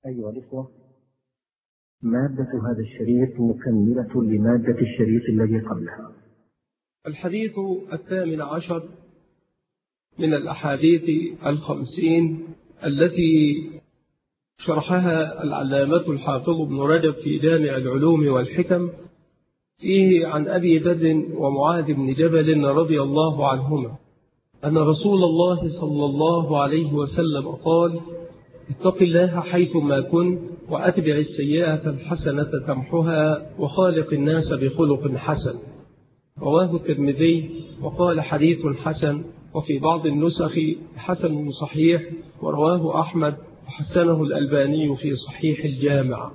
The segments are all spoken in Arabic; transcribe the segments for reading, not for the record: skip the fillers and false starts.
أيها الإخوة، مادة هذا الشريط مكملة لمادة الشريط الذي قبلها. الحديث 18 من الأحاديث 50 التي شرحها العلامة الحافظ ابن رجب في جامع العلوم والحكم، فيه عن أبي ذر ومعاذ بن جبل رضي الله عنهما أن رسول الله صلى الله عليه وسلم قال: اتق الله حيثما كنت وأتبع السيئة الحسنة تمحها وخالق الناس بخلق حسن. رواه الترمذي وقال حديث حسن، وفي بعض النسخ حسن صحيح، ورواه أحمد وحسنه الألباني في صحيح الجامع.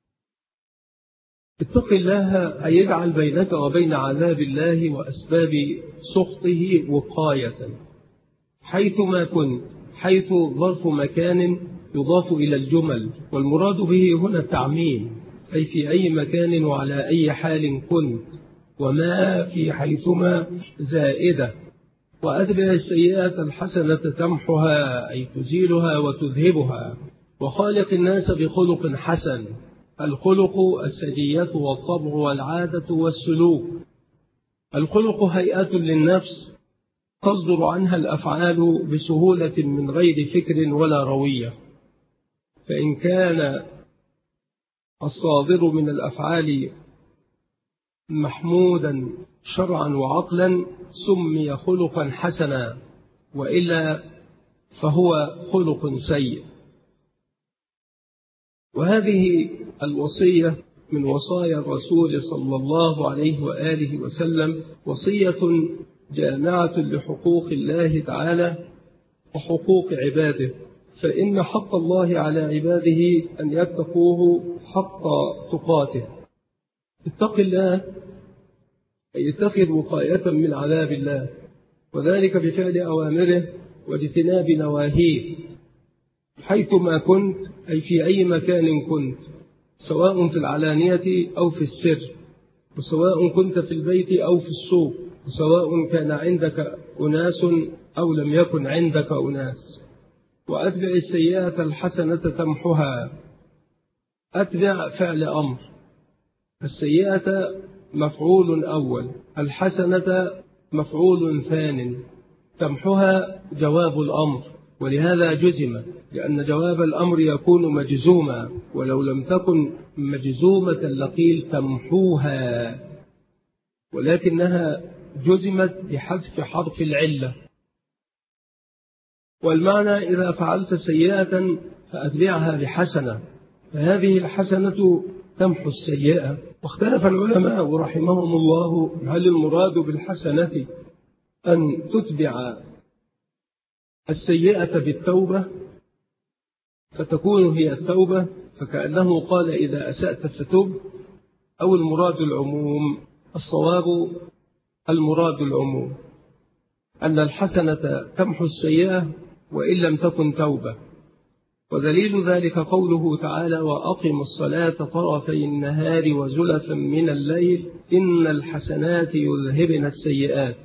اتق الله أن يجعل بينك وبين عذاب الله وأسباب سخطه وقاية. حيثما كنت، حيث ظرف مكان يضاف إلى الجمل، والمراد به هنا التعميم، أي في أي مكان وعلى أي حال كنت، وما في حيثما زائدة. وأتبع السيئة الحسنة تمحها، أي تزيلها وتذهبها، وخالق الناس بخلق حسن. الخلق السجية والطبع والعادة والسلوك. الخلق هيئة للنفس تصدر عنها الأفعال بسهولة من غير فكر ولا روية، فإن كان الصادر من الأفعال محمودا شرعا وعقلا سمي خلقا حسنا، وإلا فهو خلق سيء. وهذه الوصية من وصايا الرسول صلى الله عليه وآله وسلم وصية جامعة لحقوق الله تعالى وحقوق عباده، فإن حق الله على عباده أن يتقوه حق تقاته. اتق الله أي اتخذ وقاية من عذاب الله، وذلك بفعل أوامره واجتناب نواهيه. حيثما كنت، أي في أي مكان كنت، سواء في العلانية أو في السر، وسواء كنت في البيت أو في السوق، وسواء كان عندك أناس أو لم يكن عندك أناس. وأتبع السيئة الحسنة تمحها. أتبع فعل أمر، السيئة مفعول أول، الحسنة مفعول ثان، تمحها جواب الأمر، ولهذا جزم، لأن جواب الأمر يكون مجزوما، ولو لم تكن مجزومة لقيل تمحوها، ولكنها جزمت بحذف حرف العلة. والمعنى إذا فعلت سيئة فأتبعها بحسنة، فهذه الحسنة تمحو السيئة. واختلف العلماء رحمهم الله هل المراد بالحسنة أن تتبع السيئة بالتوبة فتكون هي التوبة، فكأنه قال إذا أسأت فتب، أو المراد العموم. الصواب المراد العموم، أن الحسنة تمحو السيئة وإن لم تكن توبة. ودليل ذلك قوله تعالى: وأقم الصلاة طرفي النهار وزلفا من الليل إن الحسنات يذهبن السيئات.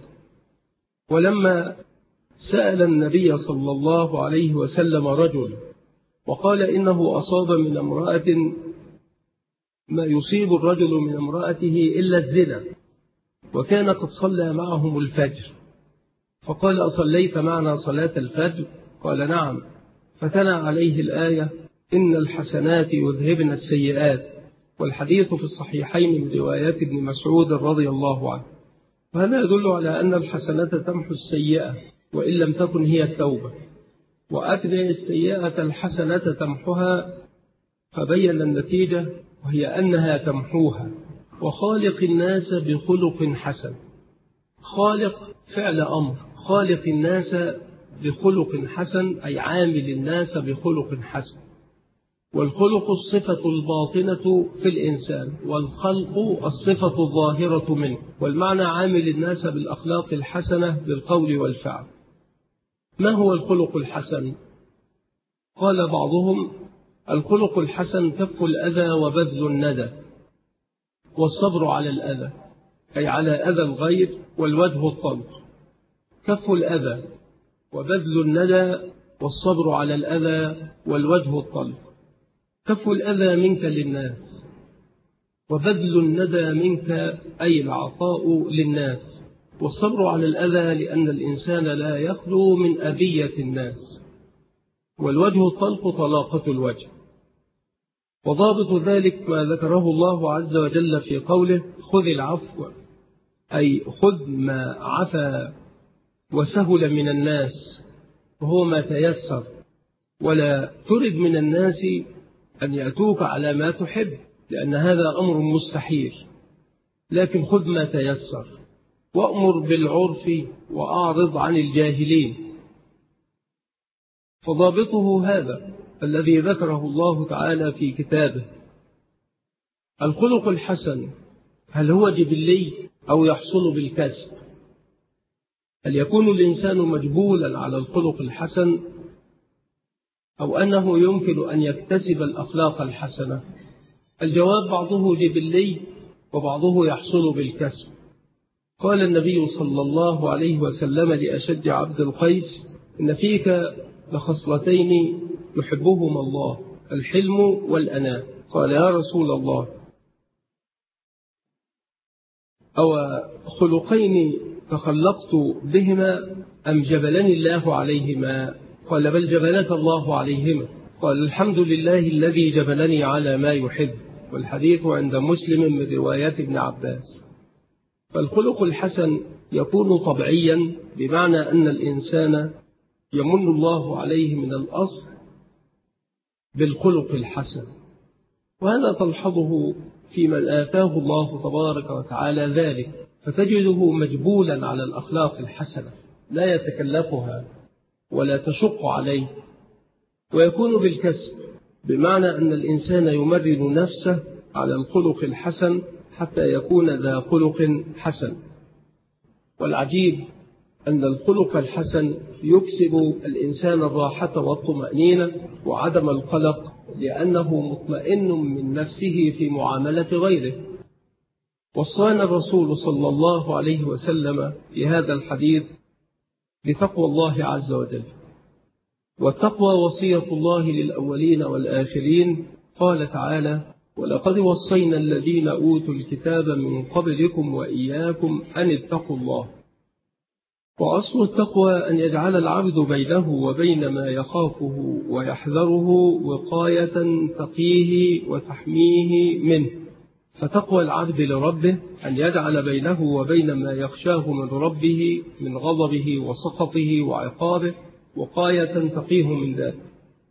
ولما سأل النبي صلى الله عليه وسلم رجل وقال إنه أصاب من امرأة ما يصيب الرجل من امرأته إلا الزنا، وكان قد صلى معهم الفجر، فقال: أصليت معنا صلاة الفجر؟ قال: نعم. فتلا عليه الآية: إن الحسنات يذهبن السيئات، والحديث في الصحيحين من روايات ابن مسعود رضي الله عنه. وهذا يدل على أن الحسنة تمحو السيئة وإن لم تكن هي التوبة. وأتبع السيئة الحسنة تمحها، فبين النتيجة وهي أنها تمحوها. وخالق الناس بخلق حسن. خالق فعل أمر، خالق الناس بخلق حسن، أي عامل الناس بخلق حسن. والخلق الصفة الباطنة في الإنسان، والخلق الصفة الظاهرة منه. والمعنى عامل الناس بالأخلاق الحسنة بالقول والفعل. ما هو الخلق الحسن؟ قال بعضهم: الخلق الحسن كف الأذى وبذل الندى، والصبر على الأذى، أي على أذى الغير، والوجه الطلق. كف الأذى وبذل الندى والصبر على الأذى والوجه الطلق. كف الأذى منك للناس، وبذل الندى منك أي العطاء للناس، والصبر على الأذى لأن الإنسان لا يخلو من أذية الناس، والوجه الطلق طلاقة الوجه. وضابط ذلك ما ذكره الله عز وجل في قوله خذ العفو، أي خذ ما عفا وسهل من الناس، وهو ما تيسر، ولا ترد من الناس أن يأتوك على ما تحب، لأن هذا أمر مستحيل، لكن خذ ما تيسر، وأمر بالعرف وأعرض عن الجاهلين. فضابطه هذا الذي ذكره الله تعالى في كتابه. الخلق الحسن هل هو جبلي أو يحصل بالكسب؟ هل يكون الإنسان مجبولا على الخلق الحسن، أو أنه يمكن أن يكتسب الأخلاق الحسنة؟ الجواب بعضه جبلي وبعضه يحصل بالكسب. قال النبي صلى الله عليه وسلم لأشج عبد القيس إن فيك لخصلتين يحبهما الله، الحلم والأناة. قال يا رسول الله أو خلقين تخلقت بهما أم جبلني الله عليهما؟ قال بل جبلك الله عليهما. قال الحمد لله الذي جبلني على ما يحب. والحديث عند مسلم من رواية ابن عباس. فالخلق الحسن يكون طبيعيا، بمعنى أن الإنسان يمن الله عليه من الأصل بالخلق الحسن، وهذا تلحظه في من آتاه الله تبارك وتعالى ذلك، فتجده مجبولا على الأخلاق الحسنة لا يتكلفها ولا تشق عليه. ويكون بالكسب، بمعنى أن الإنسان يمرن نفسه على الخلق الحسن حتى يكون ذا خلق حسن. والعجيب أن الخلق الحسن يكسب الإنسان الراحة والطمأنينة وعدم القلق، لأنه مطمئن من نفسه في معاملة غيره. وصانا الرسول صلى الله عليه وسلم في هذا الحديث بتقوى الله عز وجل، والتقوى وصية الله للأولين والآخرين. قال تعالى ولقد وصينا الذين أوتوا الكتاب من قبلكم وإياكم أن اتقوا الله. وأصل التقوى أن يجعل العبد بينه وبين ما يخافه ويحذره وقاية تقيه وتحميه منه. فتقوى العبد لربه أن يجعل بينه وبين ما يخشاه من ربه من غضبه وسخطه وعقابه وقاية تقيه من ذلك،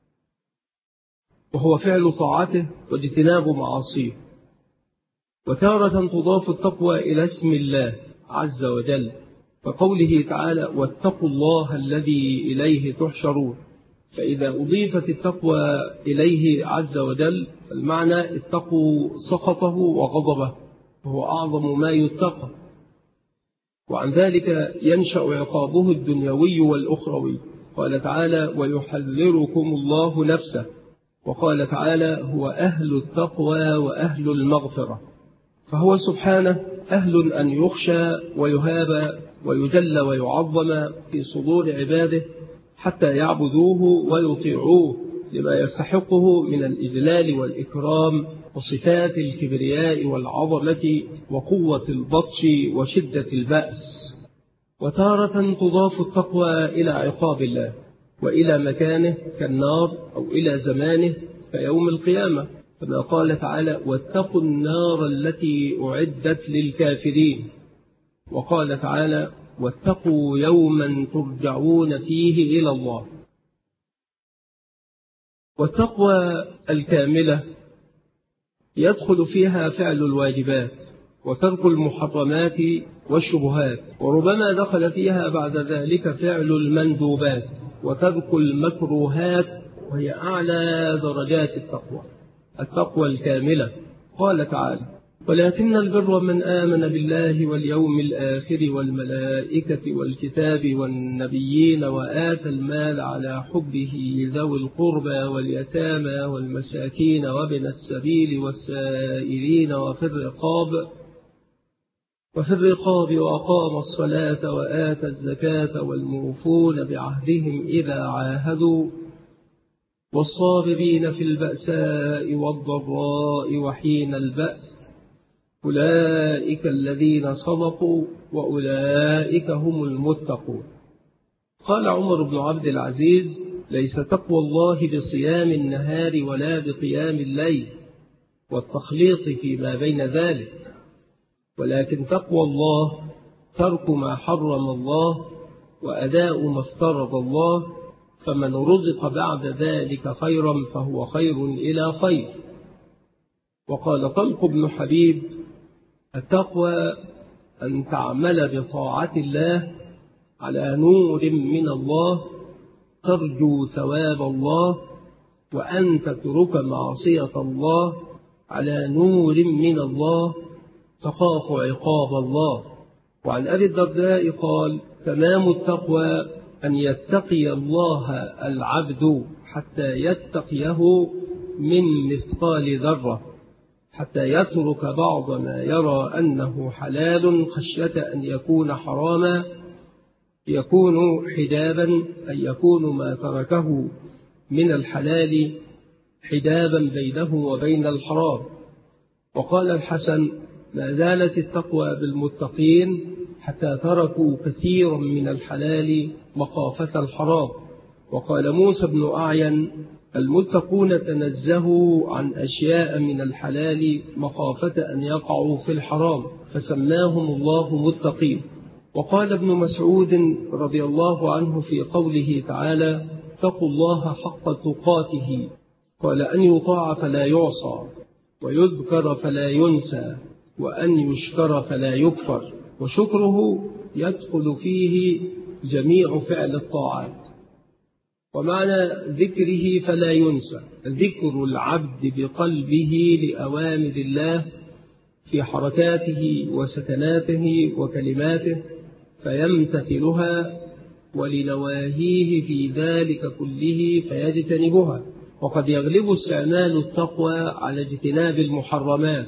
وهو فعل طاعته واجتناب معاصيه. وتارة تضاف التقوى إلى اسم الله عز وجل، فقوله تعالى واتقوا الله الذي إليه تحشرون. فإذا أضيفت التقوى إليه عز وجل فالمعنى اتقوا سخطه وغضبه، وهو أعظم ما يتقى، وعن ذلك ينشأ عقابه الدنيوي والأخروي. قال تعالى ويحذركم الله نفسه. وقال تعالى هو أهل التقوى وأهل المغفرة، فهو سبحانه أهل أن يخشى ويهاب ويجل ويعظم في صدور عباده حتى يعبدوه ويطيعوه لما يستحقه من الإجلال والإكرام وصفات الكبرياء والعظمة وقوة البطش وشدة البأس. وتارة تضاف التقوى إلى عقاب الله وإلى مكانه كالنار، أو إلى زمانه كيوم القيامة، كما قال تعالى واتقوا النار التي أعدت للكافرين. وقال تعالى واتقوا يوما ترجعون فيه إلى الله. والتقوى الكاملة يدخل فيها فعل الواجبات وترك المحرمات والشبهات، وربما دخل فيها بعد ذلك فعل المندوبات وترك المكروهات، وهي أعلى درجات التقوى الكاملة. قال تعالى ولكن البر من آمن بالله واليوم الآخر والملائكة والكتاب والنبيين وآتى المال على حبه ذوي القربى واليتامى والمساكين وابن السبيل والسائلين وفي الرقاب وأقام الصلاة وآتى الزكاة والموفون بعهدهم إذا عاهدوا والصابرين في البأساء والضراء وحين البأس أولئك الذين صدقوا وأولئك هم المتقون. قال عمر بن عبد العزيز: ليس تقوى الله بصيام النهار ولا بقيام الليل والتخليط فيما بين ذلك، ولكن تقوى الله ترك ما حرم الله وأداء ما افترض الله، فمن رزق بعد ذلك خيرا فهو خير إلى خير. وقال طلق بن حبيب: التقوى أن تعمل بطاعة الله على نور من الله ترجو ثواب الله، وأن تترك معصية الله على نور من الله تخاف عقاب الله. وعن أبي الدرداء قال: تمام التقوى أن يتقي الله العبد حتى يتقيه من مثقال ذرة، حتى يترك بعض ما يرى أنه حلال خشية أن يكون حراما، يكون حجابا، أن يكون ما تركه من الحلال حجابا بينه وبين الحرام. وقال الحسن: ما زالت التقوى بالمتقين حتى تركوا كثيرا من الحلال مخافة الحرام. وقال موسى بن أعين: المتقون تنزهوا عن أشياء من الحلال مخافة أن يقعوا في الحرام، فسماهم الله متقين. وقال ابن مسعود رضي الله عنه في قوله تعالى: اتقوا الله حق تقاته، قال: أن يطاع فلا يعصى، ويذكر فلا ينسى، وأن يشكر فلا يكفر، وشكره يدخل فيه جميع فعل الطاعات. ومعنى ذكره فلا ينسى ذكر العبد بقلبه لأوامر الله في حركاته وسكناته وكلماته فيمتثلها، ولنواهيه في ذلك كله فيجتنبها. وقد يغلب استعمال التقوى على اجتناب المحرمات،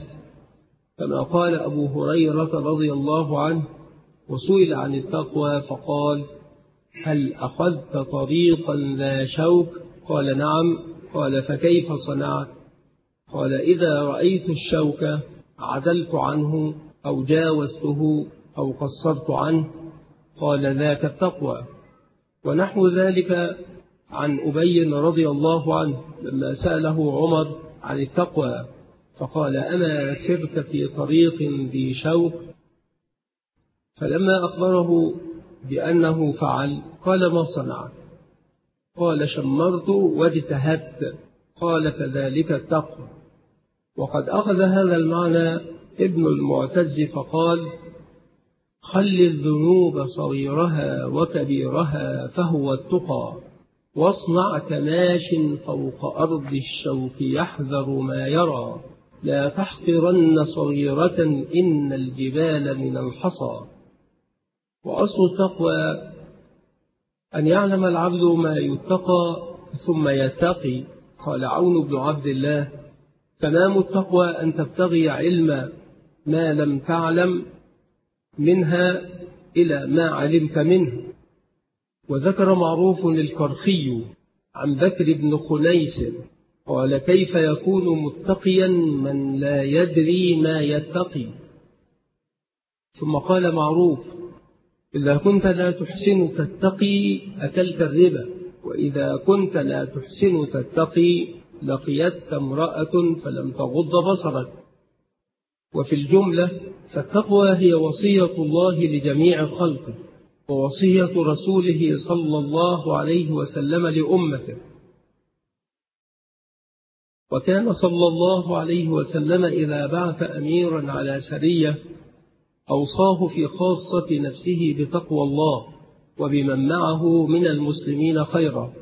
كما قال أبو هريرة رضي الله عنه وسئل عن التقوى فقال: هل أخذت طريقا لا شوك؟ قال: نعم. قال: فكيف صنعت؟ قال: إذا رأيت الشوك عدلت عنه أو جاوزته أو قصرت عنه. قال: ذاك التقوى. ونحو ذلك عن أبي رضي الله عنه لما سأله عمر عن التقوى فقال: أما سرت في طريق ذي شوك؟ فلما أخبره بأنه فعل قال: ما صنعت؟ قال: شمرت واجتهدت. قال: فذلك التقوى. وقد أخذ هذا المعنى ابن المعتز فقال: خل الذنوب صغيرها وكبيرها فهو التقى، واصنع كماش فوق أرض الشوك يحذر ما يرى، لا تحقرن صغيرة إن الجبال من الحصى. وأصل التقوى أن يعلم العبد ما يتقى ثم يتقي. قال عون بن عبد الله: تمام التقوى أن تبتغي علم ما لم تعلم منها إلى ما علمت منه. وذكر معروف الكرخي عن بكر بن خنيس قال: كيف يكون متقيا من لا يدري ما يتقي؟ ثم قال معروف: إذا كنت لا تحسن تتقي أكلت الربا، وإذا كنت لا تحسن تتقي لقيتك امرأة فلم تغض بصرك. وفي الجملة فالتقوى هي وصية الله لجميع خلقه، ووصية رسوله صلى الله عليه وسلم لأمته. وكان صلى الله عليه وسلم إذا بعث أميرا على سرية أوصاه في خاصة نفسه بتقوى الله وبمن معه من المسلمين خيرا.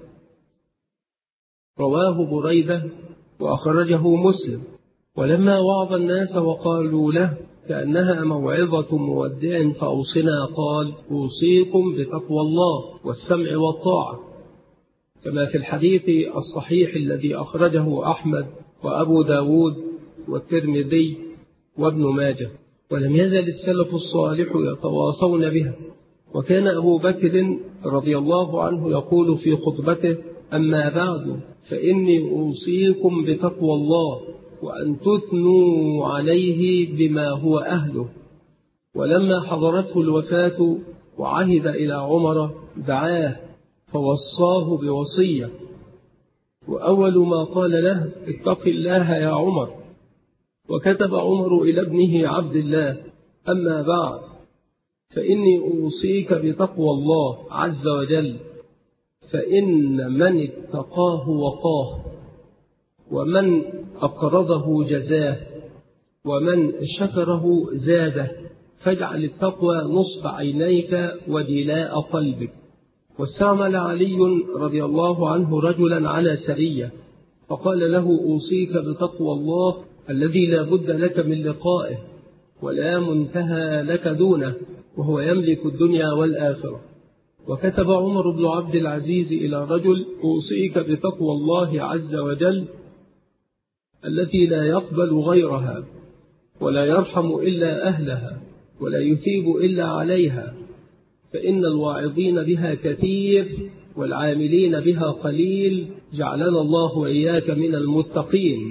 رواه بريدة وأخرجه مسلم. ولما وعظ الناس وقالوا له كأنها موعظة مودع فأوصنا، قال: أوصيكم بتقوى الله والسمع والطاعة، كما في الحديث الصحيح الذي أخرجه أحمد وأبو داود والترمذي وابن ماجه. ولم يزل السلف الصالح يتواصون بها. وكان أبو بكر رضي الله عنه يقول في خطبته: أما بعد فإني أوصيكم بتقوى الله وأن تثنوا عليه بما هو أهله. ولما حضرته الوفاة وعهد إلى عمر دعاه فوصاه بوصية، وأول ما قال له اتق الله يا عمر. وكتب عمر إلى ابنه عبد الله أما بعد فإني أوصيك بتقوى الله عز وجل، فإن من اتقاه وقاه، ومن أقرضه جزاه، ومن شكره زاده. فاجعل التقوى نصب عينيك ودلاء قلبك. واستعمل علي رضي الله عنه رجلا على سرية فقال له أوصيك بتقوى الله الذي لا بد لك من لقائه ولا منتهى لك دونه، وهو يملك الدنيا والآخرة. وكتب عمر بن عبد العزيز إلى رجل أوصيك بتقوى الله عز وجل التي لا يقبل غيرها ولا يرحم إلا أهلها ولا يثيب إلا عليها، فإن الواعظين بها كثير والعاملين بها قليل، جعلنا الله وإياك من المتقين.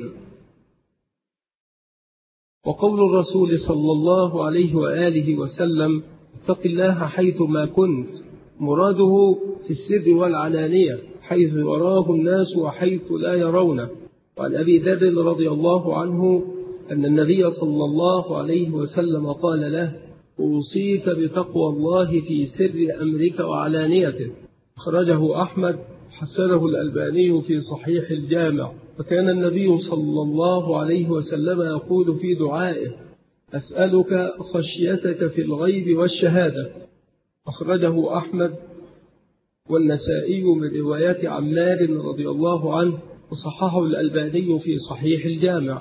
وقول الرسول صلى الله عليه وآله وسلم اتق الله حيث ما كنت، مراده في السر والعلانية، حيث يراه الناس وحيث لا يرونه. وعن أبي ذر رضي الله عنه أن النبي صلى الله عليه وسلم قال له أوصيك بتقوى الله في سر أمرك وعلانيته. أخرجه أحمد، حسنه الألباني في صحيح الجامع. وكان النبي صلى الله عليه وسلم يقول في دعائه أسألك خشيتك في الغيب والشهادة. أخرجه أحمد والنسائي من رواية عمار رضي الله عنه، وصححه الألباني في صحيح الجامع.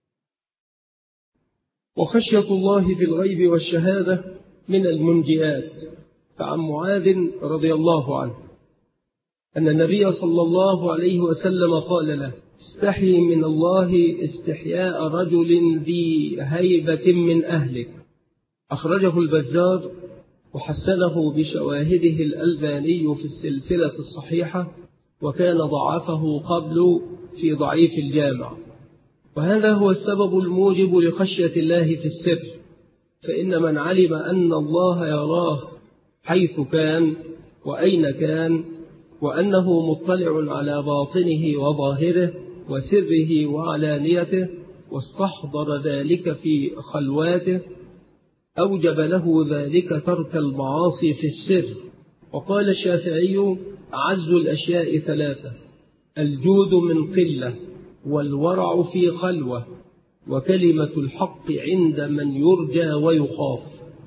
وخشية الله في الغيب والشهادة من المنجيات. فعن معاذ رضي الله عنه أن النبي صلى الله عليه وسلم قال له استحي من الله استحياء رجل ذي هيبة من أهلك. أخرجه البزار وحسنه بشواهده الألباني في السلسلة الصحيحة، وكان ضعفه قبل في ضعيف الجامع. وهذا هو السبب الموجب لخشية الله في السر، فإن من علم أن الله يراه حيث كان وأين كان، وأنه مطلع على باطنه وظاهره وسره وعلانيته، واستحضر ذلك في خلواته، أوجب له ذلك ترك المعاصي في السر. وقال الشافعي أعز الأشياء ثلاثة: الجود من قلة، والورع في خلوة، وكلمة الحق عند من يرجى ويخاف.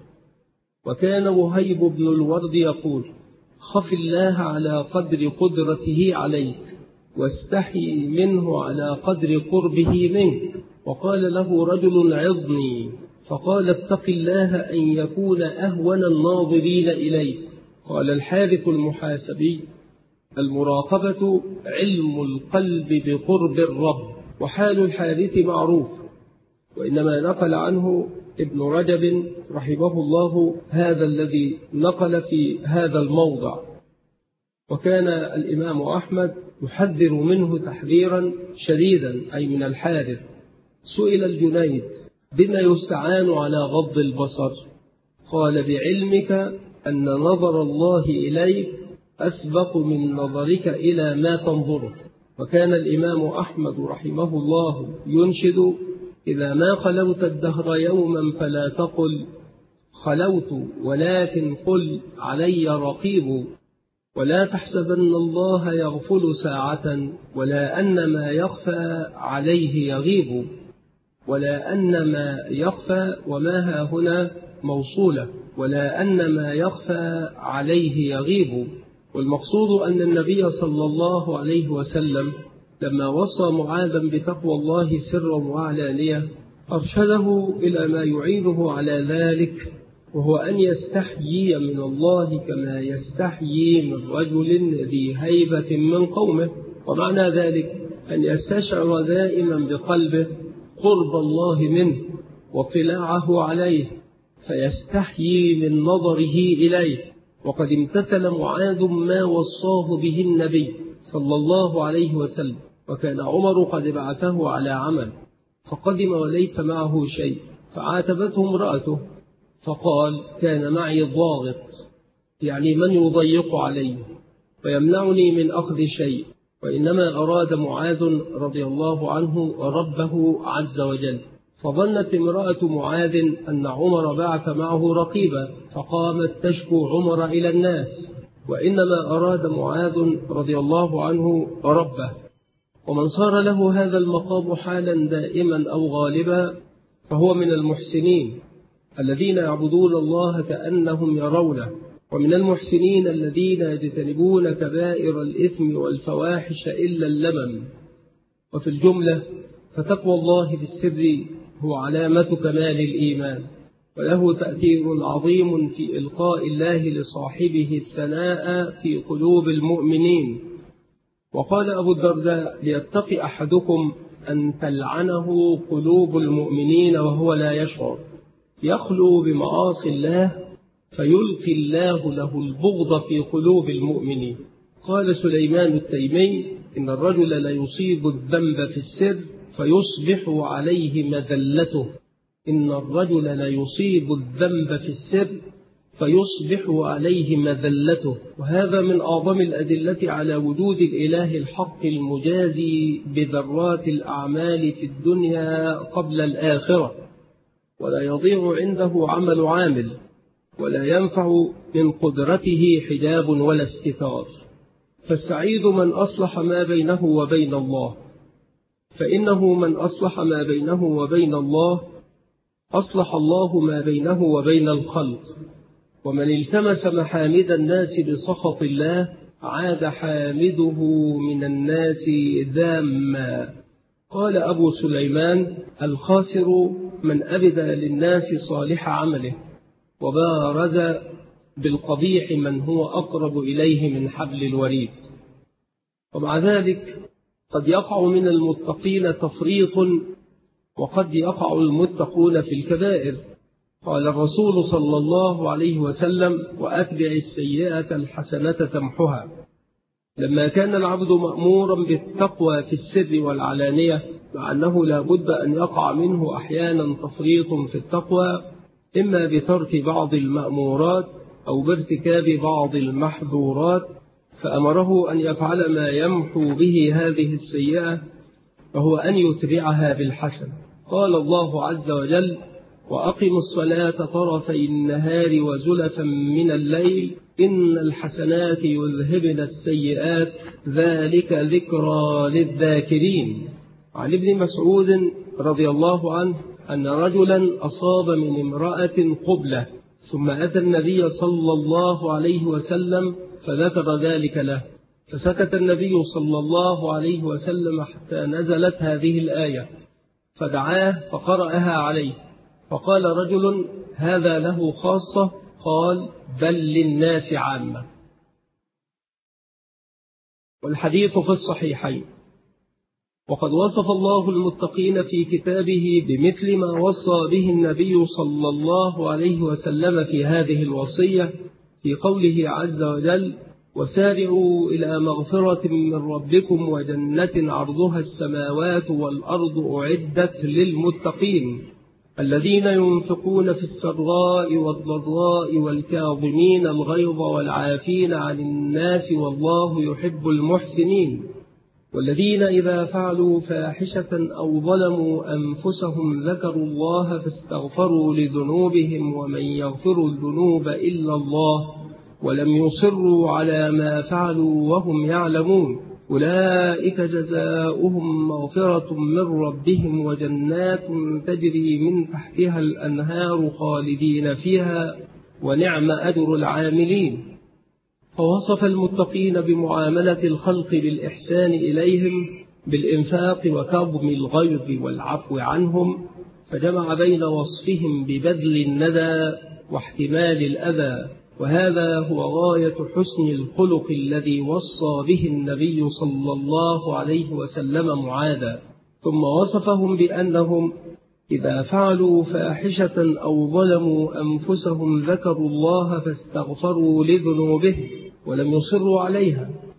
وكان وهيب بن الورد يقول خف الله على قدر قدرته عليك، واستحي منه على قدر قربه منك. وقال له رجل عظني، فقال اتق الله أن يكون أهون الناظرين إليك. قال الحارث المحاسبي المراقبة علم القلب بقرب الرب، وحال الحارث معروف. وإنما نقل عنه ابن رجب رحمه الله هذا الذي نقل في هذا الموضع. وكان الإمام أحمد يحذر منه تحذيرا شديدا، أي من الحارث. سئل الجنيد بما يستعان على غض البصر؟ قال بعلمك أن نظر الله إليك أسبق من نظرك إلى ما تنظره. وكان الإمام أحمد رحمه الله ينشد إذا ما خلوت الدهر يوما فلا تقل خلوت، ولكن قل علي رقيب. ولا تحسبن الله يغفل ساعة، ولا أن ما يخفى عليه يغيب. ولا أن ما يخفى وما ها هنا موصولة، ولا أن ما يخفى عليه يغيب. والمقصود أن النبي صلى الله عليه وسلم لما وصى معاذا بتقوى الله سرا وعلانية أرشده إلى ما يعينه على ذلك، وهو أن يستحيي من الله كما يستحيي من رجل ذي هيبة من قومه. ومعنى ذلك أن يستشعر دائما بقلبه قرب الله منه واطلاعه عليه، فيستحيي من نظره إليه. وقد امتثل معاذ ما وصاه به النبي صلى الله عليه وسلم، وكان عمر قد بعثه على عمل، فقدم وليس معه شيء، فعاتبته امرأته فقال: كان معي ضاغط، يعني من يضيق علي ويمنعني من أخذ شيء، وإنما أراد معاذ رضي الله عنه ربه عز وجل. فظنت امرأة معاذ أن عمر بعث معه رقيبا، فقامت تشكو عمر إلى الناس، وإنما أراد معاذ رضي الله عنه ربه. ومن صار له هذا المقام حالا دائما أو غالبا فهو من المحسنين الذين يعبدون الله كأنهم يرونه، ومن المحسنين الذين يجتنبون كبائر الإثم والفواحش إلا اللمم. وفي الجملة فتقوى الله بالسر هو علامة كمال الإيمان، وله تأثير عظيم في إلقاء الله لصاحبه الثناء في قلوب المؤمنين. وقال أبو الدرداء: ليتقي أحدكم أن تلعنه قلوب المؤمنين وهو لا يشعر، يخلو بمعاصي الله فيلقي الله له البغض في قلوب المؤمنين. قال سليمان التيمي: إن الرجل ليصيب الذنب في السر فيصبح عليه مذلته. إن الرجل ليصيب الذنب في السر فيصبح عليه مذلته. وهذا من أعظم الأدلة على وجود الإله الحق المجازي بذرات الأعمال في الدنيا قبل الآخرة، ولا يضيع عنده عمل عامل، ولا ينفع من قدرته حجاب ولا استتار. فالسعيد من أصلح ما بينه وبين الله، فإنه من أصلح ما بينه وبين الله أصلح الله ما بينه وبين الخلق. ومن التمس محامد الناس بسخط الله عاد حامده من الناس ذاما. قال أبو سليمان: الخاسر من أبدى للناس صالح عمله وبارز بالقبيح من هو أقرب إليه من حبل الوريد. ومع ذلك قد يقع من المتقين تفريط، وقد يقع المتقون في الكبائر. قال الرسول صلى الله عليه وسلم: وأتبع السيئة الحسنة تمحها. لما كان العبد مأمورا بالتقوى في السر والعلانية، مع أنه لا بد أن يقع منه أحيانا تفريط في التقوى، إما بترك بعض المأمورات أو بارتكاب بعض المحظورات، فأمره أن يفعل ما يمحو به هذه السيئة، وهو أن يتبعها بالحسن. قال الله عز وجل: وأقم الصلاة طرفي النهار وزلفا من الليل إن الحسنات يذهبن السيئات ذلك ذكرى للذاكرين. عن ابن مسعود رضي الله عنه أن رجلا أصاب من امرأة قبلة، ثم أتى النبي صلى الله عليه وسلم فذكر ذلك له، فسكت النبي صلى الله عليه وسلم حتى نزلت هذه الآية، فدعاه فقرأها عليه، فقال رجل: هذا له خاصة؟ قال: بل للناس عامة. والحديث في الصحيحين. وقد وصف الله المتقين في كتابه بمثل ما وصى به النبي صلى الله عليه وسلم في هذه الوصية في قوله عز وجل: وسارعوا إلى مغفرة من ربكم وجنة عرضها السماوات والأرض أعدت للمتقين الذين ينفقون في السراء والضراء والكاظمين الغيظ والعافين عن الناس والله يحب المحسنين والذين إذا فعلوا فاحشة أو ظلموا أنفسهم ذكروا الله فاستغفروا لذنوبهم ومن يغفر الذنوب إلا الله ولم يصروا على ما فعلوا وهم يعلمون أولئك جزاؤهم مغفرة من ربهم وجنات تجري من تحتها الأنهار خالدين فيها ونعم أجر العاملين. فوصف المتقين بمعاملة الخلق بالإحسان إليهم بالإنفاق وكظم الغيظ والعفو عنهم، فجمع بين وصفهم ببذل الندى واحتمال الأذى، وهذا هو غاية حسن الخلق الذي وصى به النبي صلى الله عليه وسلم معاذا. ثم وصفهم بأنهم إذا فعلوا فاحشة أو ظلموا أنفسهم ذكروا الله فاستغفروا لذنوبهم ولم يصروا عليها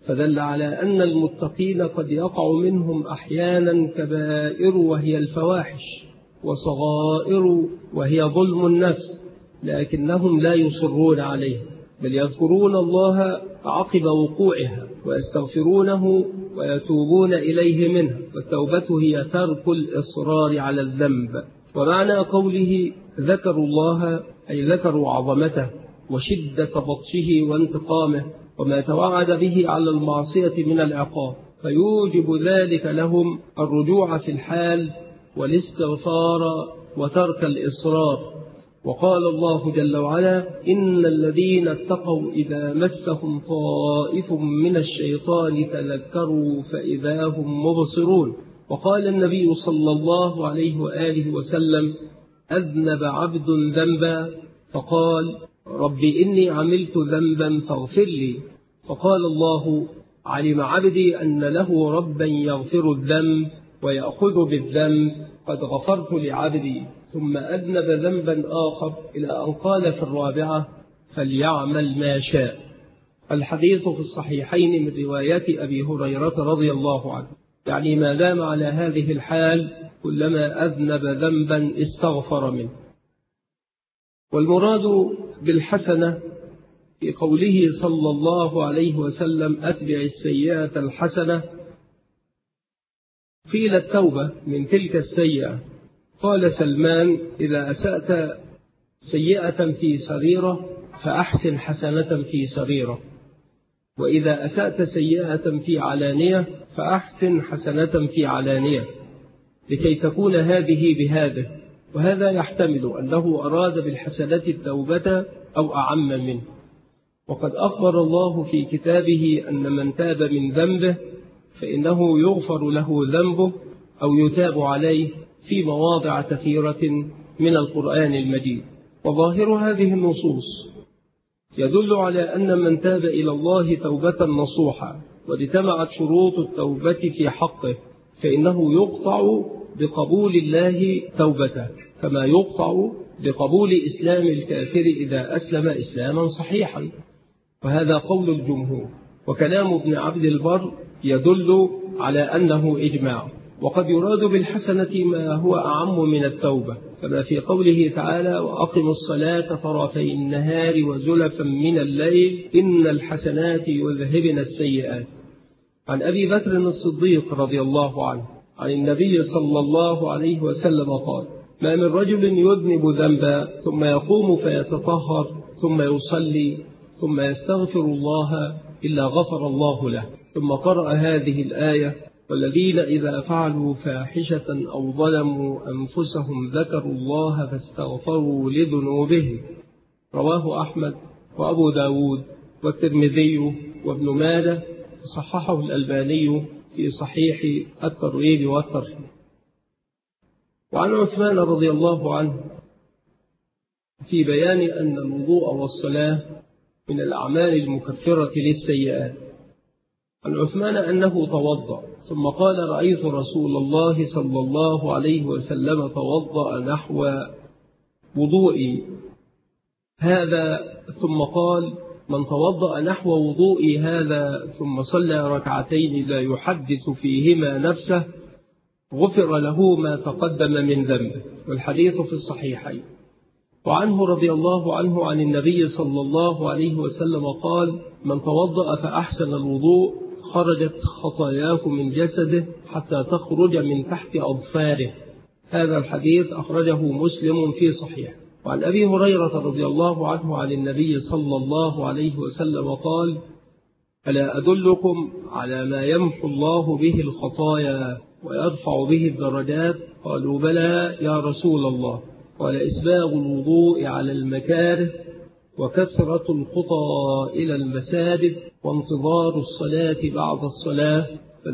فدل على أن المتقين قد يقع منهم أحيانا كبائر وهي الفواحش، وصغائر وهي ظلم النفس، لكنهم لا يصرون عليه، بل يذكرون الله عقب وقوعها ويستغفرونه ويتوبون إليه منها، والتوبة هي ترك الإصرار على الذنب. ومعنى قوله ذكروا الله أي ذكروا عظمته وشدة بطشه وانتقامه وما توعد به على المعصية من العقاب، فيوجب ذلك لهم الرجوع في الحال والاستغفار وترك الإصرار. وقال الله جل وعلا إن الذين اتقوا إذا مسهم طائف من الشيطان تذكروا فإذا هم مبصرون. وقال النبي صلى الله عليه وآله وسلم أذنب عبد ذنبا فقال رب إني عملت ذنبا فاغفر لي، فقال الله علم عبدي أن له ربا يغفر الذنب ويأخذ بالذنب قد غفرت لعبدي، ثم أذنب ذنبا آخر إلى أن قال في الرابعة فليعمل ما شاء. الحديث في الصحيحين من رواية أبي هريرة رضي الله عنه، يعني ما دام على هذه الحال كلما أذنب ذنبا استغفر منه. والمراد بالحسنة في قوله صلى الله عليه وسلم أتبع السيئة الحسنة قيل التوبة من تلك السيئة. قال سلمان إذا أسأت سيئة في سريرة فأحسن حسنة في سريرة، وإذا أسأت سيئة في علانية فأحسن حسنة في علانية، لكي تكون هذه بهذه. وهذا يحتمل أنه أراد بالحسنة التوبة أو أعم منه. وقد أخبر الله في كتابه أن من تاب من ذنبه فإنه يغفر له ذنبه أو يتاب عليه في مواضع كثيرة من القرآن المجيد. وظاهر هذه النصوص يدل على أن من تاب إلى الله توبة نصوحة واجتمعت شروط التوبة في حقه فإنه يقطع بقبول الله توبته، كما يقطع بقبول إسلام الكافر إذا أسلم إسلاما صحيحا. وهذا قول الجمهور، وكلام ابن عبد البر يدل على أنه إجماع. وقد يراد بالحسنة ما هو أعم من التوبة، كما في قوله تعالى وأقم الصلاة طرفي النهار وزلفا من الليل إن الحسنات يذهبن السيئات. عن أبي بكر الصديق رضي الله عنه عن النبي صلى الله عليه وسلم قال ما من رجل يذنب ذنبا ثم يقوم فيتطهر ثم يصلي ثم يستغفر الله إلا غفر الله له. ثم قرأ هذه الآية والذين إذا فعلوا فاحشة أو ظلموا أنفسهم ذكروا الله فاستغفروا لذنوبهم. رواه أحمد وأبو داود والترمذي وابن ماجه، صححه الألباني في صحيح الترغيب والترهيب. وعن عثمان رضي الله عنه في بيان أن الوضوء والصلاة من الأعمال المكفرة للسيئات. عن عثمان أنه توضأ ثم قال رأيت رسول الله صلى الله عليه وسلم توضأ نحو وضوئي هذا، ثم قال من توضأ نحو وضوئي هذا ثم صلى ركعتين لا يحدث فيهما نفسه غفر له ما تقدم من ذنبه. والحديث في الصحيحين. وعنه رضي الله عنه عن النبي صلى الله عليه وسلم قال من توضأ فأحسن الوضوء خرجت خطاياه من جسده حتى تخرج من تحت أظفاره. هذا الحديث أخرجه مسلم في صحيح. وعن أبي هريرة رضي الله عنه عن النبي صلى الله عليه وسلم قال ألا أدلكم على ما يمحو الله به الخطايا ويرفع به الدرجات؟ قالوا بلى يا رسول الله. قال إسباغ الوضوء على المكاره وكثرة الخطى إلى المساجد وانتظار الصلاة بعد الصلاة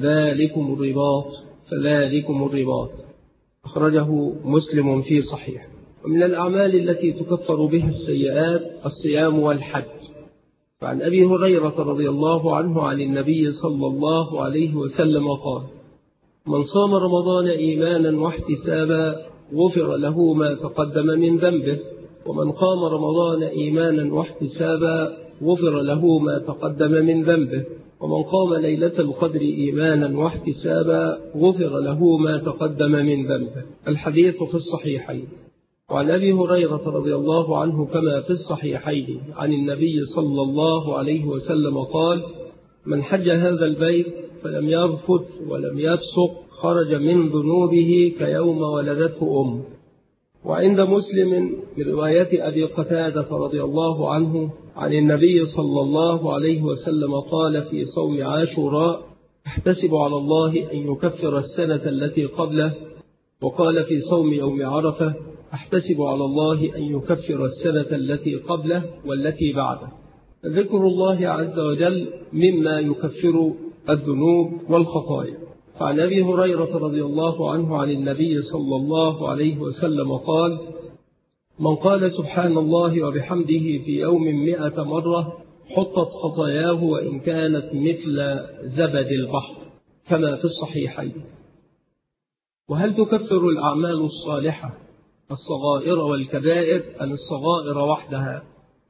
فذلكم الرباط. أخرجه مسلم في صحيح. ومن الأعمال التي تكفر بها السيئات الصيام والحج. فعن أبي هريرة رضي الله عنه عن النبي صلى الله عليه وسلم قال من صام رمضان إيمانا واحتسابا غفر له ما تقدم من ذنبه ومن قام رمضان إيمانا واحتسابا غفر له ما تقدم من ذنبه، ومن قام ليلة القدر إيمانا واحتسابا غفر له ما تقدم من ذنبه. الحديث في الصحيحين. وعن أبي هريرة رضي الله عنه كما في الصحيحين عن النبي صلى الله عليه وسلم قال: من حج هذا البيت فلم يرفث ولم يفسق خرج من ذنوبه كيوم ولدته أمه. وعند مسلم برواية أبي قتادة رضي الله عنه عن النبي صلى الله عليه وسلم قال في صوم عاشوراء: احتسب على الله أن يكفر السنة التي قبله. وقال في صوم يوم عرفة: احتسب على الله أن يكفر السنة التي قبله والتي بعده. ذكر الله عز وجل مما يكفر الذنوب والخطايا. فعن أبي هريرة رضي الله عنه عن النبي صلى الله عليه وسلم قال: من قال سبحان الله وبحمده في يوم 100 مرة حطت خطاياه وإن كانت مثل زبد البحر، كما في الصحيحين. وهل تكفر الأعمال الصالحة الصغائر والكبائر أم الصغائر وحدها؟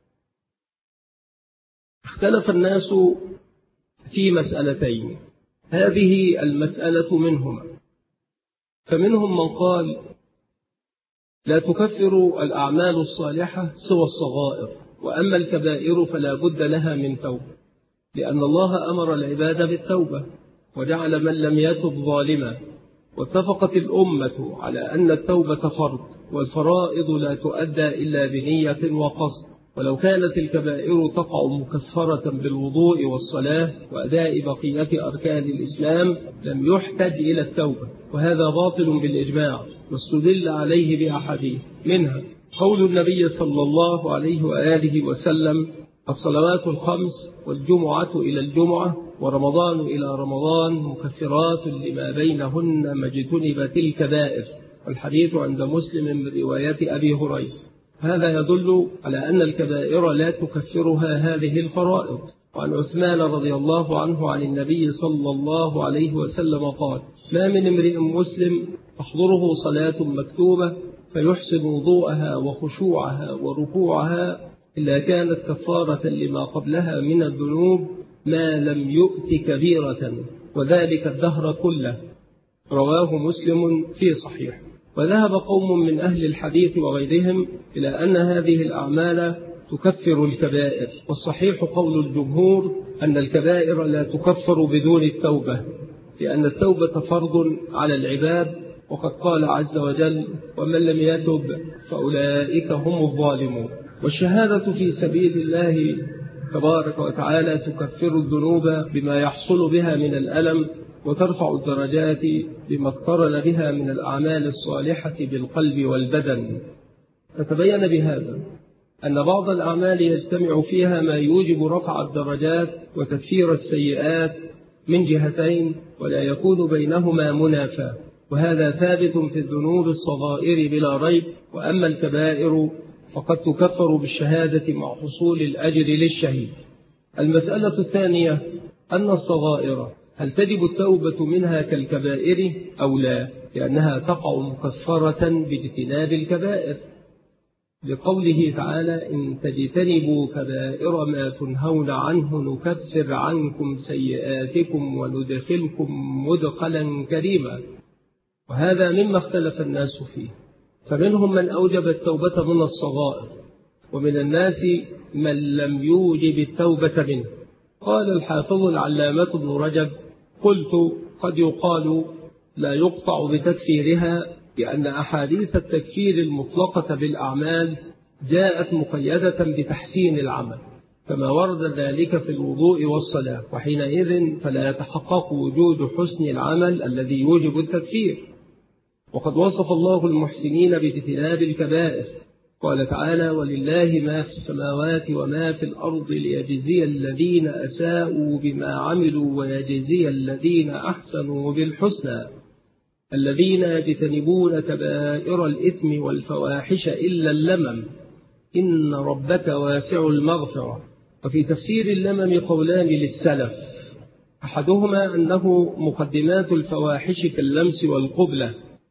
اختلف الناس في مسألتين، هذه المسألة منهما. فمنهم من قال: لا تكفر الأعمال الصالحة سوى الصغائر، وأما الكبائر فلا بد لها من توبة، لأن الله أمر العباد بالتوبة وجعل من لم يتب ظالما. واتفقت الأمة على أن التوبة فرض، والفرائض لا تؤدى إلا بنية وقصد. ولو كانت الكبائر تقع مكفرة بالوضوء والصلاة وأداء بقية أركان الإسلام لم يحتج إلى التوبة، وهذا باطل بالإجماع، واستدل عليه بأحاديث، منها قول النبي صلى الله عليه وآله وسلم: الصلوات الخمس والجمعة إلى الجمعة ورمضان إلى رمضان مكفرات لما بينهن ما اجتنبت الكبائر. والحديث عند مسلم من رواية أبي هريرة. هذا يدل على أن الكبائر لا تكفرها هذه الفرائض. وعن عثمان رضي الله عنه عن النبي صلى الله عليه وسلم قال: ما من امرئ مسلم تحضره صلاة مكتوبة فيحسن وضوءها وخشوعها وركوعها إلا كانت كفارة لما قبلها من الذنوب ما لم يؤت كبيرة، وذلك الدهر كله. رواه مسلم في صحيح. وذهب قوم من أهل الحديث وغيرهم إلى أن هذه الأعمال تكفر الكبائر، والصحيح قول الجمهور أن الكبائر لا تكفر بدون التوبة، لأن التوبة فرض على العباد، وقد قال عز وجل: ومن لم يتب فأولئك هم الظالمون. والشهادة في سبيل الله تبارك وتعالى تكفر الذنوب بما يحصل بها من الألم، وترفع الدرجات بما اقترن بها من الأعمال الصالحة بالقلب والبدن. فتبين بهذا أن بعض الأعمال يجتمع فيها ما يوجب رفع الدرجات وتكفير السيئات من جهتين، ولا يكون بينهما منافاة، وهذا ثابت في الذنوب الصغائر بلا ريب. وأما الكبائر فقد تكفر بالشهادة مع حصول الأجر للشهيد. المسألة الثانية أن الصغائر هل تجب التوبة منها كالكبائر أو لا، لأنها تقع مكفرة باجتناب الكبائر، لقوله تعالى: إن تجتنبوا كبائر ما تنهون عنه نكفر عنكم سيئاتكم وندخلكم مدخلا كريما. وهذا مما اختلف الناس فيه، فمنهم من أوجب التوبة من الصغائر، ومن الناس من لم يوجب التوبة منه. قال الحافظ العلامة ابن رجب: قلت قد يقال لا يقطع بتكفيرها، لأن أحاديث التكفير المطلقة بالأعمال جاءت مقيدة بتحسين العمل، كما ورد ذلك في الوضوء والصلاة، وحينئذ فلا يتحقق وجود حسن العمل الذي يوجب التكفير. وقد وصف الله المحسنين باجتناب الكبائر، قال تعالى: ولله ما في السماوات وما في الأرض ليجزي الذين أساءوا بما عملوا ويجزي الذين أحسنوا بالحسنى، الذين يجتنبون كبائر الإثم والفواحش إلا اللمم إن ربك واسع المغفرة. وفي تفسير اللمم قولان للسلف، أحدهما أنه مقدمات الفواحش كاللمس والقبلة،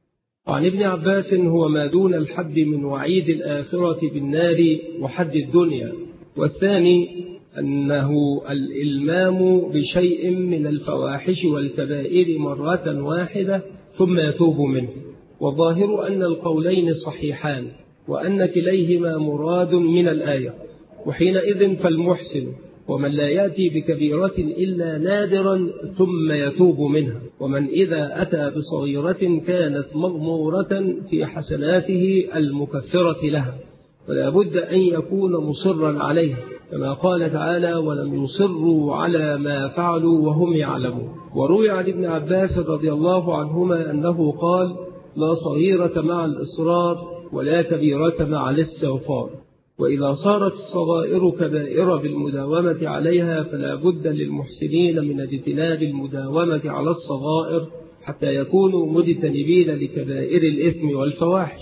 وعن ابن عباس هو ما دون الحد من وعيد الآخرة بالنار وحد الدنيا. والثاني أنه الإلمام بشيء من الفواحش والكبائر مرة واحدة ثم يتوب منه. والظاهر أن القولين صحيحان وأن كليهما مراد من الآية، وحينئذ فالمحسن ومن لا يأتي بكبيرة إلا نادرا ثم يتوب منها، ومن إذا أتى بصغيرة كانت مغمورة في حسناته المكفرة لها، ولا بد أن يكون مصرا عليها، كما قال تعالى: ولم يصروا على ما فعلوا وهم يعلمون. وروي عن ابن عباس رضي الله عنهما أنه قال: لا صغيرة مع الإصرار ولا كبيرة مع الاستغفار. وإذا صارت الصغائر كبائر بالمداومة عليها فلا بد للمحسنين من اجتناب المداومة على الصغائر حتى يكونوا مجتنبين لكبائر الإثم والفواحش.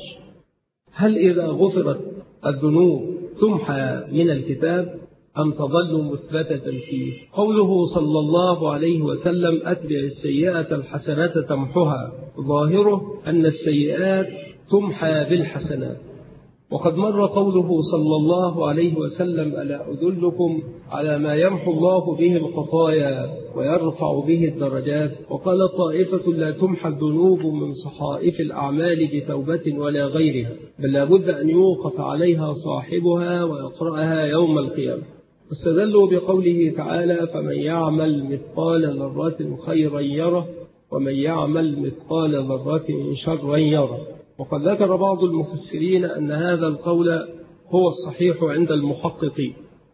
هل إذا غفرت الذنوب تمحى من الكتاب أم تظل مثبتة فيه؟ قوله صلى الله عليه وسلم: أتبع السيئة الحسنة تمحها، ظاهره أن السيئات تمحى بالحسنات. وقد مر قوله صلى الله عليه وسلم: ألا أدلكم على ما يمحو الله به الخطايا ويرفع به الدرجات؟ وقال طائفة: لا تمحى الذنوب من صحائف الأعمال بتوبة ولا غيرها، بل لا بد أن يوقف عليها صاحبها ويقرأها يوم القيامة. واستدلوا بقوله تعالى: فمن يعمل مثقال ذرة خيرا يره ومن يعمل مثقال ذرة شرا يره. وقد ذكر بعض المفسرين أن هذا القول هو الصحيح عند المحققين.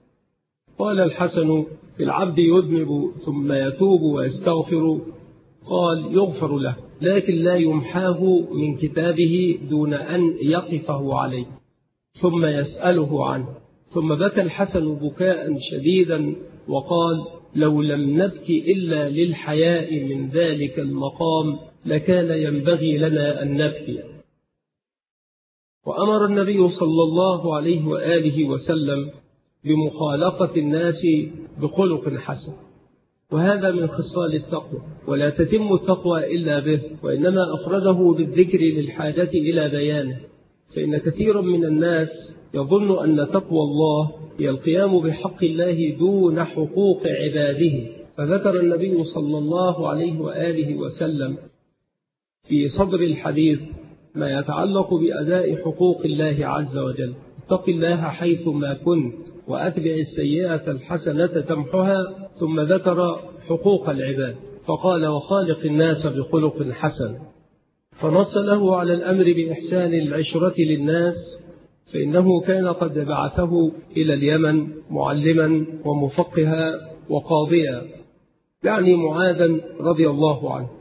قال الحسن: في العبد يذنب ثم يتوب ويستغفر، قال: يغفر له لكن لا يمحاه من كتابه دون أن يقفه عليه ثم يسأله عنه. ثم بكى الحسن بكاء شديدا وقال: لو لم نبكي إلا للحياء من ذلك المقام لكان ينبغي لنا أن نبكي. وأمر النبي صلى الله عليه وآله وسلم بمخالقة الناس بخلق حسن، وهذا من خصال التقوى، ولا تتم التقوى إلا به، وإنما أفرده بالذكر للحاجة إلى بيانه. فإن كثيرا من الناس يظن أن تقوى الله هي القيام بحق الله دون حقوق عباده، فذكر النبي صلى الله عليه وآله وسلم في صدر الحديث ما يتعلق بأداء حقوق الله عز وجل: اتق الله حيث ما كنت وأتبع السيئة الحسنة تمحها. ثم ذكر حقوق العباد فقال: وخالق الناس بخلق حسن. فنص له على الأمر بإحسان العشرة للناس، فإنه كان قد بعثه إلى اليمن معلما ومفقها وقاضيا، يعني معاذا رضي الله عنه.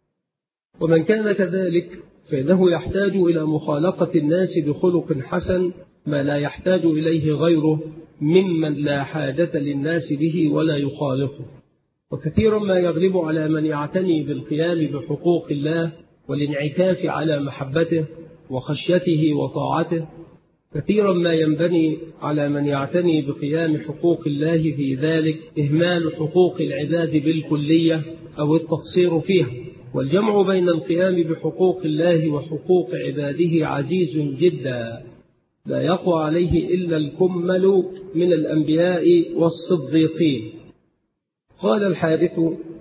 ومن كان كذلك فإنه يحتاج إلى مخالقة الناس بخلق حسن ما لا يحتاج إليه غيره ممن لا حاجة للناس به ولا يخالقه. وكثيرا ما يغلب على من يعتني بالقيام بحقوق الله والانعكاف على محبته وخشيته وطاعته، كثيرا ما ينبني على من يعتني بقيام حقوق الله في ذلك إهمال حقوق العباد بالكلية أو التقصير فيها. والجمع بين القيام بحقوق الله وحقوق عباده عزيز جدا، لا يقوى عليه إلا الكمل من الأنبياء والصديقين. قال الحارث: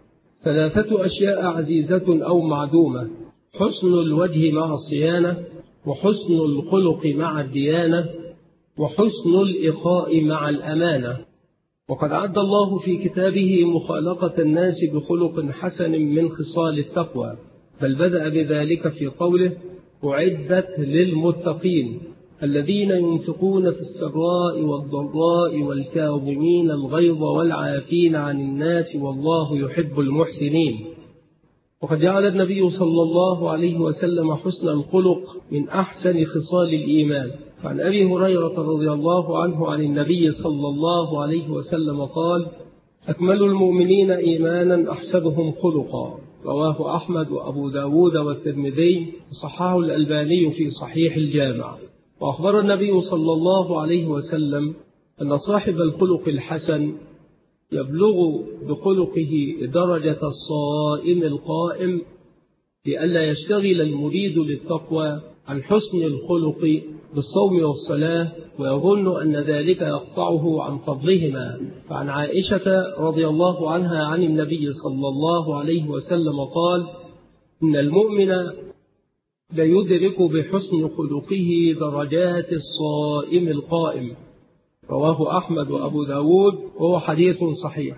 ثلاثة أشياء عزيزة أو معدومة: حسن الوجه مع الصيانة، وحسن الخلق مع الديانة، وحسن الإخاء مع الأمانة. وقد عد الله في كتابه مخالقة الناس بخلق حسن من خصال التقوى، بل بدأ بذلك في قوله: أعدت للمتقين الذين ينفقون في السراء والضراء والكاظمين الغيظ والعافين عن الناس والله يحب المحسنين. وقد جعل النبي صلى الله عليه وسلم حسن الخلق من أحسن خصال الإيمان. فعن أبي هريرة رضي الله عنه عن النبي صلى الله عليه وسلم قال: أكمل المؤمنين إيمانا أحسنهم خلقا، رواه أحمد وأبو داود والترمذي، وصححه الألباني في صحيح الجامع. وأخبر النبي صلى الله عليه وسلم أن صاحب الخلق الحسن يبلغ بخلقه درجة الصائم القائم لئلا يشتغل المريد للتقوى عن حسن الخلق بالصوم والصلاة ويظن أن ذلك يقطعه عن فضلهما. فعن عائشة رضي الله عنها عن النبي صلى الله عليه وسلم قال: إن المؤمن ليدرك بحسن خلقه درجات الصائم القائم. رواه أحمد وأبو داود وهو حديث صحيح.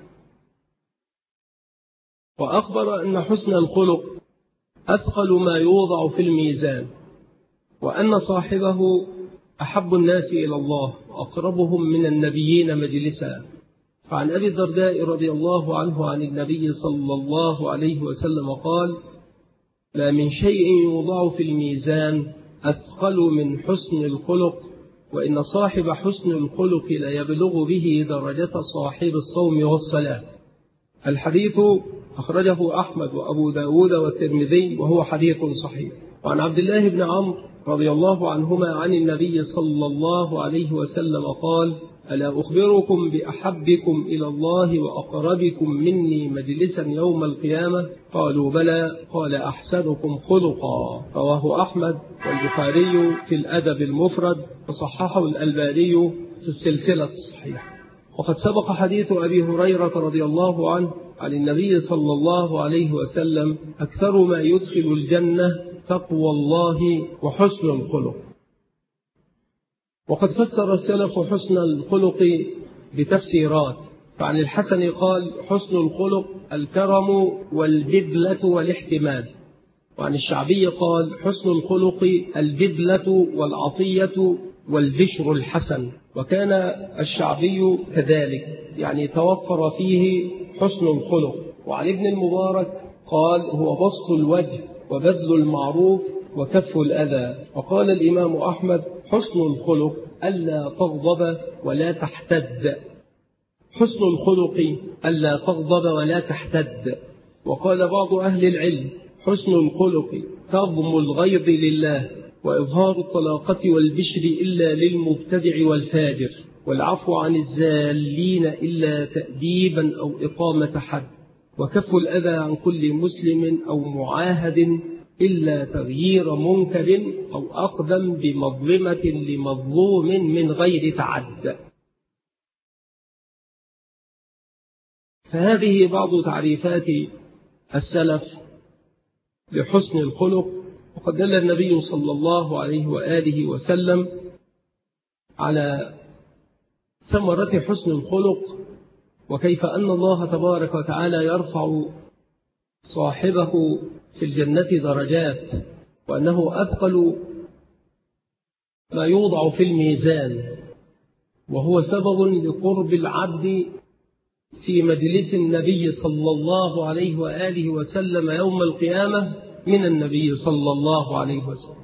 وأخبر أن حسن الخلق أثقل ما يوضع في الميزان، وأن صاحبه أحب الناس إلى الله وأقربهم من النبيين مجلسا. فعن أبي الدرداء رضي الله عنه عن النبي صلى الله عليه وسلم قال: ما من شيء يوضع في الميزان أثقل من حسن الخلق، وإن صاحب حسن الخلق لا يبلغ به درجة صاحب الصوم والصلاة. الحديث أخرجه أحمد وأبو داود والترمذي وهو حديث صحيح. وعن عبد الله بن عمرو رضي الله عنهما عن النبي صلى الله عليه وسلم قال: ألا أخبركم بأحبكم إلى الله وأقربكم مني مجلسا يوم القيامة؟ قالوا بلى. قال: أحسنكم خلقا. رواه أحمد والبخاري في الأدب المفرد وصححه الألباني في السلسلة الصحيحة. وقد سبق حديث أبي هريرة رضي الله عنه عن النبي صلى الله عليه وسلم: أكثر ما يدخل الجنة تقوى الله وحسن الخلق. وقد فسر السلف حسن الخلق بتفسيرات. فعن الحسن قال: حسن الخلق الكرم والبذلة والاحتمال. وعن الشعبي قال: حسن الخلق البذلة والعطية والبشر الحسن. وكان الشعبي كذلك، يعني توفر فيه حسن الخلق. وعن ابن المبارك قال: هو بسط الوجه وبذل المعروف وكف الأذى. وقال الإمام أحمد: حسن الخلق ألا تغضب ولا تحتد. حسن الخلق ألا تغضب ولا تحتد. وقال بعض أهل العلم: حسن الخلق كظم الغيظ لله، وإظهار الطلاقة والبشر إلا للمبتدع والفاجر، والعفو عن الزالين إلا تأديبا أو إقامة حد، وكف الأذى عن كل مسلم أو معاهد إلا تغيير منكر أو أقدم بمظلمة لمظلوم من غير تعد. فهذه بعض تعريفات السلف لحسن الخلق. وقد دل النبي صلى الله عليه وآله وسلم على ثمرة حسن الخلق، وكيف أن الله تبارك وتعالى يرفع صاحبه في الجنة درجات، وأنه أثقل ما يوضع في الميزان، وهو سبب لقرب العبد في مجلس النبي صلى الله عليه وآله وسلم يوم القيامة من النبي صلى الله عليه وسلم.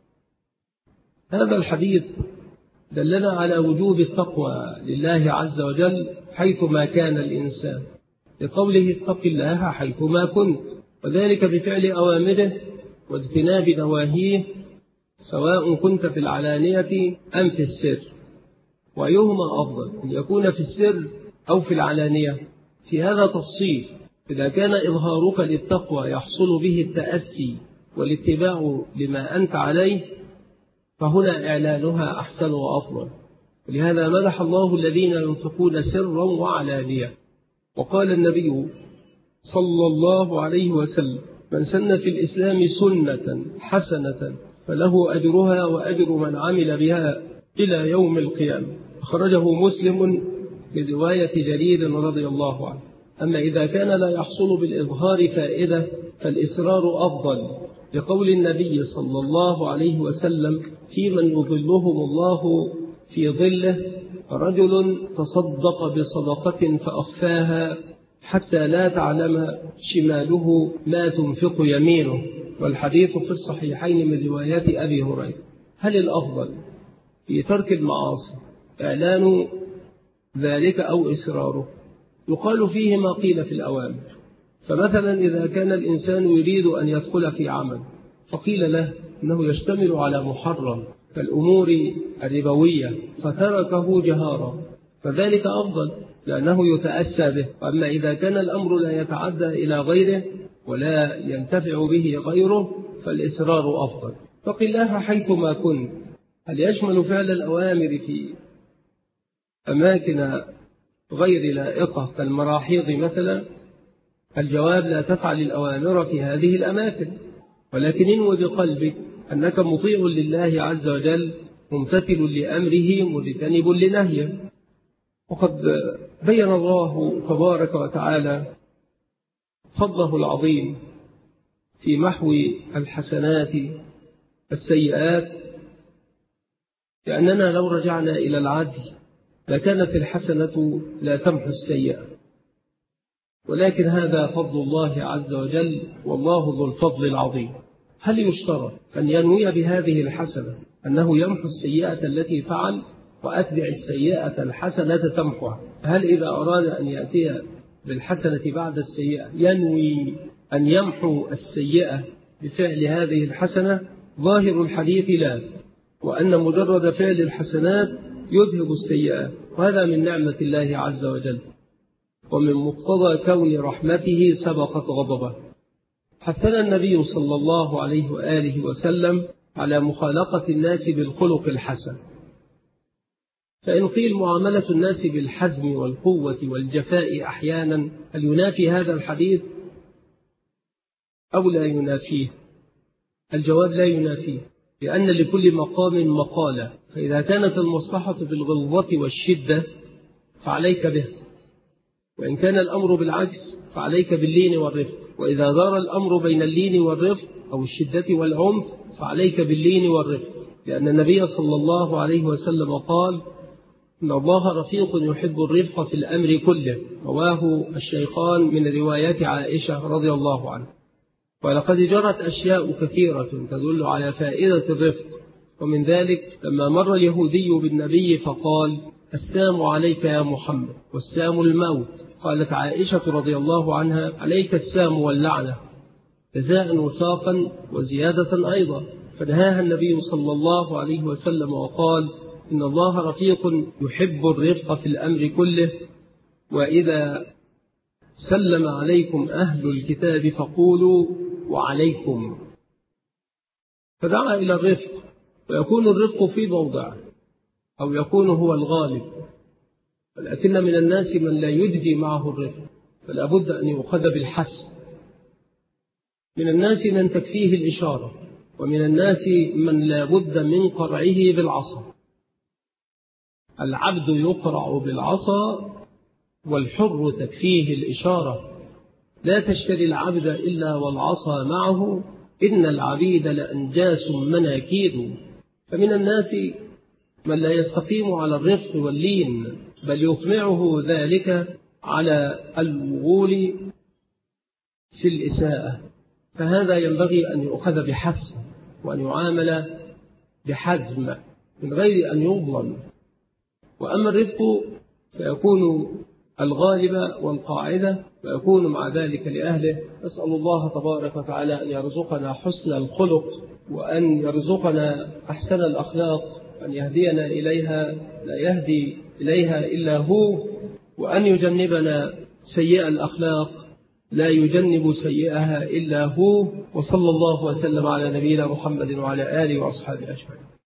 هذا الحديث دلنا على وجوب التقوى لله عز وجل حيثما كان الإنسان، لقوله: اتق الله حيثما كنت، وذلك بفعل أوامره واجتناب نواهيه، سواء كنت في العلانية أم في السر. وأيهما أفضل، أن يكون في السر أو في العلانية؟ في هذا تفصيل. إذا كان إظهارك للتقوى يحصل به التأسي والاتباع لما أنت عليه، فهنا إعلانها أحسن وأفضل. ولهذا مدح الله الذين ينفقون سرا وعلانية. وقال النبي صلى الله عليه وسلم: من سن في الإسلام سنة حسنة فله أجرها وأجر من عمل بها إلى يوم القيامة. أخرجه مسلم برواية جرير رضي الله عنه. أما إذا كان لا يحصل بالإظهار فائدة فالإسرار أفضل، لقول النبي صلى الله عليه وسلم: في من يظلهم الله في ظله رجل تصدق بصدقة فأخفاها حتى لا تعلم شماله ما تنفق يمينه. والحديث في الصحيحين من رواية أبي هريرة. هل الأفضل في ترك المعاصي إعلان ذلك أو إسراره؟ يقال فيه ما قيل في الأوامر. فمثلا إذا كان الإنسان يريد أن يدخل في عمل فقيل له أنه يشتمل على محرم كالأمور الربوية فتركه جهارا، فذلك أفضل لأنه يتأسى به. أما إذا كان الأمر لا يتعدى إلى غيره ولا ينتفع به غيره فالإصرار أفضل. اتق الله حيثما كنت. هل يشمل فعل الأوامر في أماكن غير لائقة كالمراحيض مثلا؟ الجواب: لا تفعل الأوامر في هذه الأماكن، ولكن انوي بقلبك أنك مطيع لله عز وجل، ممتثل لأمره، مجتنب لنهيه. وقد بين الله تبارك وتعالى فضله العظيم في محو الحسنات السيئات، لأننا لو رجعنا إلى العدل لكانت الحسنة لا تمحو السيئة، ولكن هذا فضل الله عز وجل، والله ذو الفضل العظيم. هل يشترط أن ينوي بهذه الحسنة أنه يمحو السيئة التي فعل، وأتبع السيئة الحسنة تمحوها؟ هل إذا أراد أن يأتي بالحسنة بعد السيئة ينوي أن يمحو السيئة بفعل هذه الحسنة؟ ظاهر الحديث لا، وأن مجرد فعل الحسنات يذهب السيئات، وهذا من نعمة الله عز وجل، ومن مقتضى كون رحمته سبقت غضبه. حثنا النبي صلى الله عليه وآله وسلم على مخالقة الناس بالخلق الحسن. فإن قيل معاملة الناس بالحزم والقوة والجفاء أحيانا، هل ينافي هذا الحديث أو لا ينافيه؟ الجواب: لا ينافيه، لأن لكل مقام مقالة، فإذا كانت المصلحة بالغلظة والشدة فعليك به، وإن كان الأمر بالعكس فعليك باللين والرفق، وإذا دار الأمر بين اللين والرفق أو الشدة والعنف فعليك باللين والرفق، لأن النبي صلى الله عليه وسلم قال: إن الله رفيق يحب الرفق في الأمر كله، رواه الشيخان من رواية عائشة رضي الله عنها. ولقد جرت أشياء كثيرة تدل على فائدة الرفق، ومن ذلك لما مر اليهودي بالنبي فقال: السام عليك يا محمد، والسام الموت. قالت عائشة رضي الله عنها: عليك السام واللعنة، جزاء وثاقا وزيادة أيضا. فنهاها النبي صلى الله عليه وسلم وقال: إن الله رفيق يحب الرفق في الأمر كله، وإذا سلم عليكم أهل الكتاب فقولوا وعليكم. فدعا إلى الرفق، ويكون الرفق في موضعه أو يكون هو الغالب، ولكن من الناس من لا يجدي معه الرفق، فلا بد أن يؤخذ بالحسن. من الناس من تكفيه الإشارة، ومن الناس من لا بد من قرعه بالعصا. العبد يقرع بالعصا والحر تكفيه الإشارة، لا تشتري العبد إلا والعصا معه، إن العبيد لأنجاس مناكيد. فمن الناس من لا يستقيم على الرفق واللين، بل يطمعه ذلك على الوغول في الإساءة، فهذا ينبغي أن يؤخذ بحسن، وأن يعامل بحزم من غير أن يظلم. وأما الرفق فيكون الغالب والقاعدة، ويكون مع ذلك لأهله. أسأل الله تبارك وتعالى أن يرزقنا حسن الخلق، وأن يرزقنا أحسن الأخلاق، وأن يهدينا إليها لا يهدي إليها إلا هو، وأن يجنبنا سيئة الأخلاق لا يجنب سيئها إلا هو. وصلى الله وسلم على نبينا محمد وعلى آله وأصحابه أجمعين.